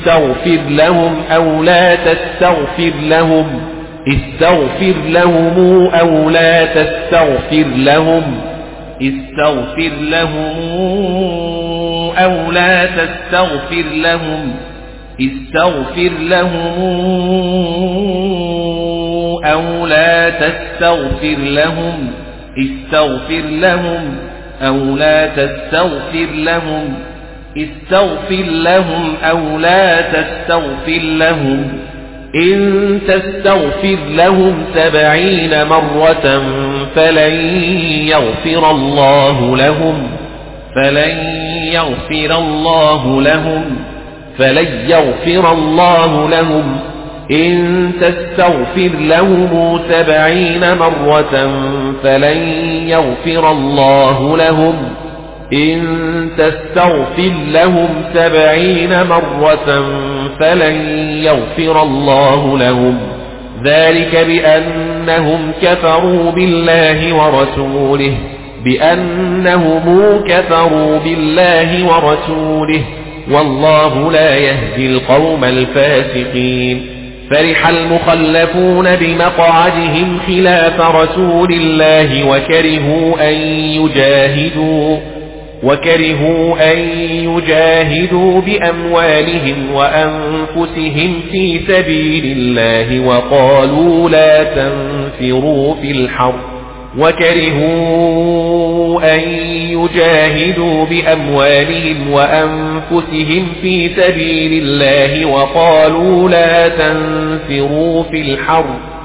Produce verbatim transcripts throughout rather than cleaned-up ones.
استغفر لهم أو لا تستغفر لهم استغفر لهم أو لا تستغفر لهم استغفر لهم أو لا تستغفر لهم استغفر لهم أو لا تستغفر لهم استغفر لهم أو لا تستغفر لهم استغفر لهم أو لا تستغفر لهم إن تستغفر لهم سبعين مرة فلن يغفر الله لهم فلن يغفر الله لهم فلن يغفر الله لهم إن تستغفر لهم سبعين مرة فلن يغفر الله لهم إن تستغفر لهم سبعين مرة فلن يغفر الله لهم ذلك بأنهم كفروا بالله ورسوله بأنهم كفروا بالله ورسوله والله لا يهدي القوم الفاسقين فرح المخلفون بمقعدهم خلاف رسول الله وكرهوا أن يجاهدوا وكرهوا أن يجاهدوا بأموالهم وأنفسهم في سبيل الله وقالوا لا تنفروا في الحر وكرهوا أن يجاهدوا بأموالهم وأنفسهم في سبيل الله وقالوا لا تنفروا في الحر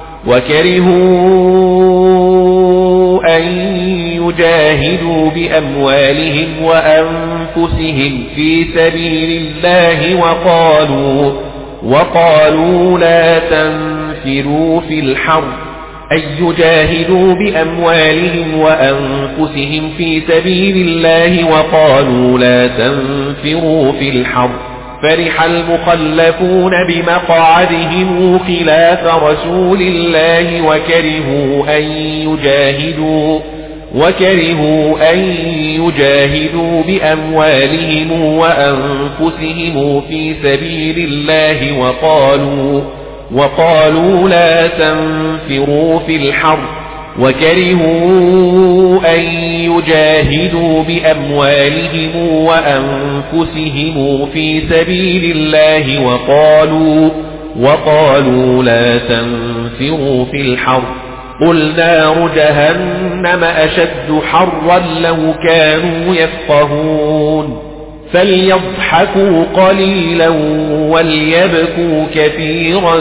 وكرهوا أن يجاهدوا بأموالهم وأنفسهم في سبيل الله وقالوا وقالوا لا تنفروا في الحر أن يجاهدوا بأموالهم وأنفسهم في سبيل الله وقالوا لا تنفروا في الحر فرح المخلفون بمقعدهم خلاف رسول الله وكرهوا أن يجاهدوا وكرهوا أن يجاهدوا بأموالهم وأنفسهم في سبيل الله وقالوا وقالوا لا تنفروا في الحر وكرهوا أن يجاهدوا بأموالهم وأنفسهم في سبيل الله وقالوا وقالوا لا تنفروا في الحر قل نار جهنم أشد حرا لو كانوا يفقهون فليضحكوا قليلا وليبكوا كثيرا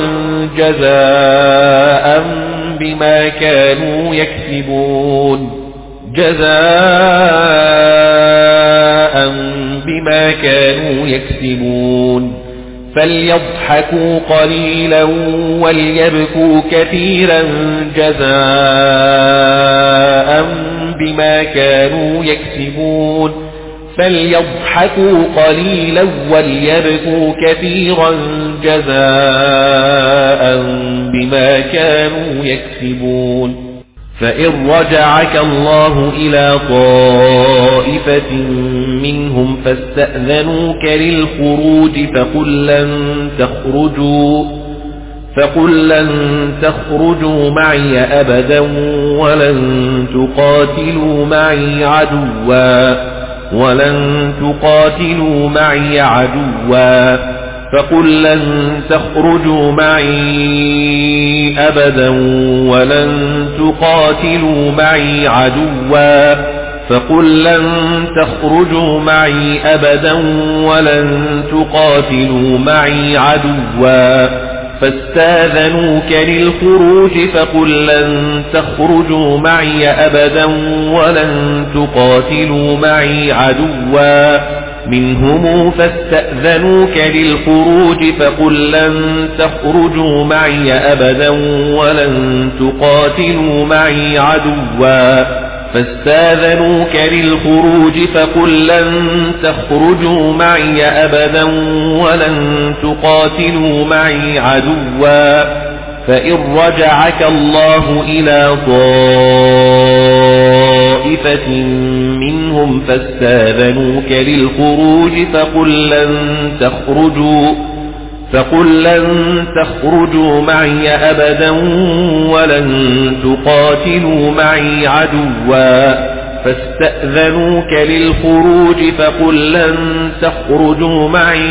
جزاء بما كانوا يكسبون جزاء بما كانوا يكسبون فليضحكوا قليلا وليبكوا كثيرا جزاء بما كانوا يكسبون فليضحكوا قليلا وليبكوا كثيرا جزاء بما كانوا يكسبون فإن رجعك الله إلى طائفة منهم فاستأذنوك للخروج فقل لن تخرجوا فقل لن تخرجوا معي أبدا ولن تقاتلوا معي عدوا ولن تقاتلوا معي عدوا فقل لن تخرجوا معي أبدا ولن تقاتلوا معي عدوا فقل لن تخرجوا معي أبدا ولن تقاتلوا معي عدوا فاستاذنوك للخروج فقل لن تخرجوا معي أبدا ولن تقاتلوا معي عدوا منهم فاستأذنوك للخروج فقل لن تخرجوا معي أبدا ولن تقاتلوا معي عدوا فاستاذنوك للخروج فقل لن تخرجوا معي أبدا ولن تقاتلوا معي عدوا فإن رجعك الله إلى طائفة منهم فاستاذنوك للخروج فقل لن تخرجوا فقل لن تخرجوا معي أبدا ولن تقاتلوا معي عدوا فاستأذنوك للخروج فقل لن تخرجوا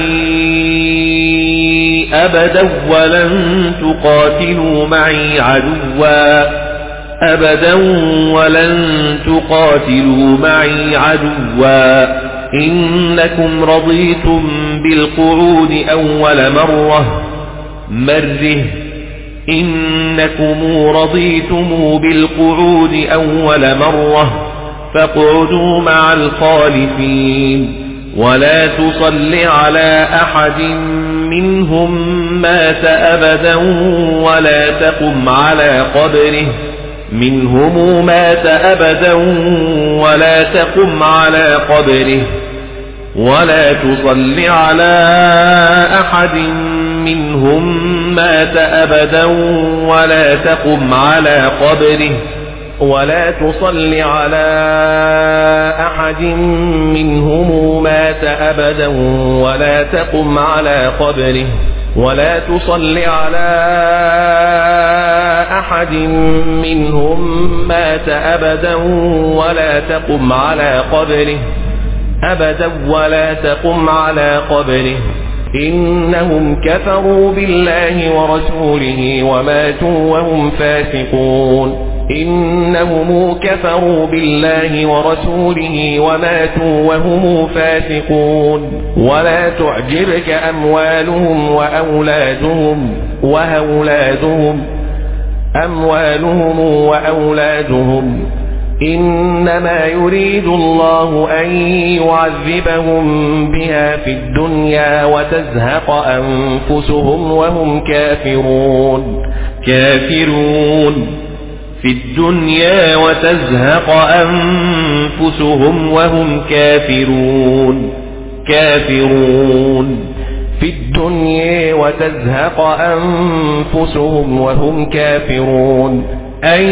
معي أبدا ولن تقاتلوا معي عدوا أبدا ولن تقاتلوا معي عدوا إنكم رضيتم بالقعود أول مرة مره إنكم رضيتم بالقعود أول مرة فاقعدوا مع الخالفين ولا تصل على أحد منهم مات أبدا ولا تقم على قبره منهم مات أبدا ولا تقم على قبره ولا تصل على أحد منهم مات أبدا ولا تقم على قبره ولا تصل على أحد منهم مات أبدا ولا تقم على قبره ولا تصل على أحد منهم مات أبدا ولا تقم على قبره أبدا ولا تقم على قبره إنهم كفروا بالله ورسوله وماتوا وهم فاسقون إنهم كفروا بالله ورسوله وماتوا وهم فاسقون ولا تعجبك أموالهم وأولادهم وأولادهم أموالهم وأولادهم إنما يريد الله أن يعذبهم بها في الدنيا وتزهق أنفسهم وهم كافرون كافرون في الدنيا وتزهق أنفسهم وهم كافرون كافرون في الدنيا وتزهق أنفسهم وهم كافرون أن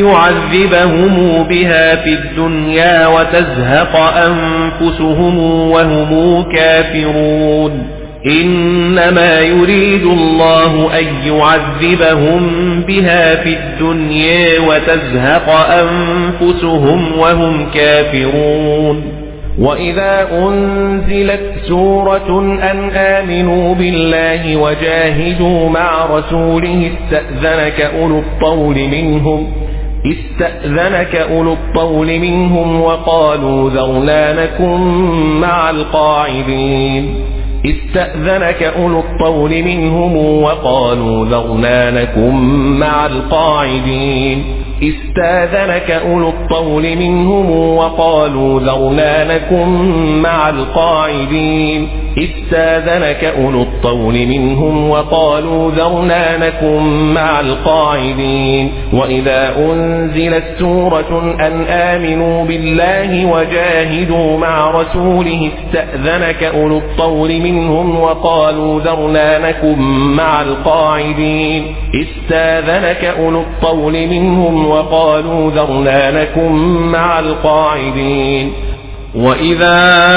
يعذبهم بها في الدنيا وتزهق أنفسهم وهم كافرون إنما يريد الله أن يعذبهم بها في الدنيا وتزهق أنفسهم وهم كافرون وإذا أنزلت سورة أن آمنوا بالله وجاهدوا مع رسوله استأذنك أولو الطول منهم استأذنك أولو الطول منهم وقالوا ذرنا نكن مع القاعدين استأذنك أولو الطول منهم وقالوا ذرنا نكن مع القاعدين استاذنك أولو الطول منهم وقالوا ذرنا نكن مع القاعدين استاذنك أولو الطول منهم وقالوا ذرنا نكن مع القاعدين وإذا أنزلت سورة أن آمنوا بالله وجاهدوا مع رسوله استأذنك أولو الطول منهم وقالوا ذرنا نكن مع القاعدين استاذنك أولو الطول منهم وقالوا ذرنا نكن مع القاعدين وإذا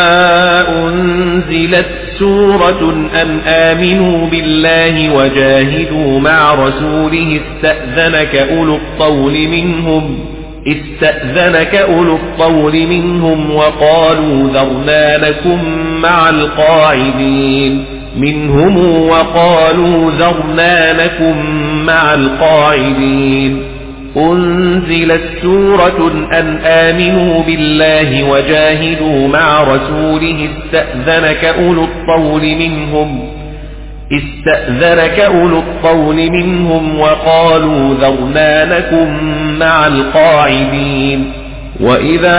أنزلت سورة أن آمنوا بالله وجاهدوا مع رسوله استأذنك أولو الطول منهم استأذنك أولو الطول منهم وقالوا ذرنا نكن مع القاعدين منهم وقالوا ذرنا نكن مع القاعدين أنزلت سورة أن آمنوا بالله وجاهدوا مع رسوله استأذنك أولو الطول منهم استأذنك أولو الطول منهم وقالوا ذرنا نكن مع القاعدين وإذا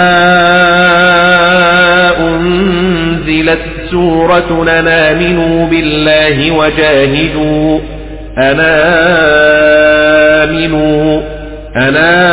أنزلت سورة أن آمنوا بالله وجاهدوا أن آمنوا أن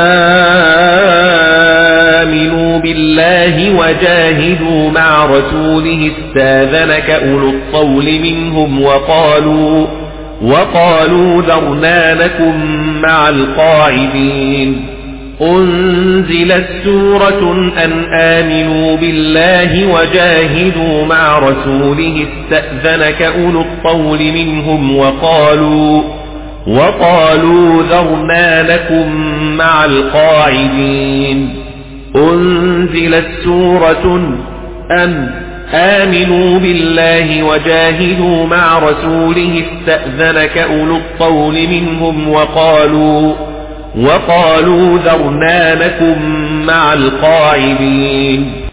آمنوا بالله وجاهدوا مع رسوله استاذنك أولو الطول منهم وقالوا وقالوا ذرنا نكن مع القاعدين أنزلت سورة أن آمنوا بالله وجاهدوا مع رسوله استأذنك أولو الطول منهم وقالوا وقالوا ذرنا لكم مع القاعدين أنزلت سورة أن آمنوا بالله وجاهدوا مع رسوله استأذنك أولو الطول منهم وقالوا وقالوا ذرنا لكم مع القاعدين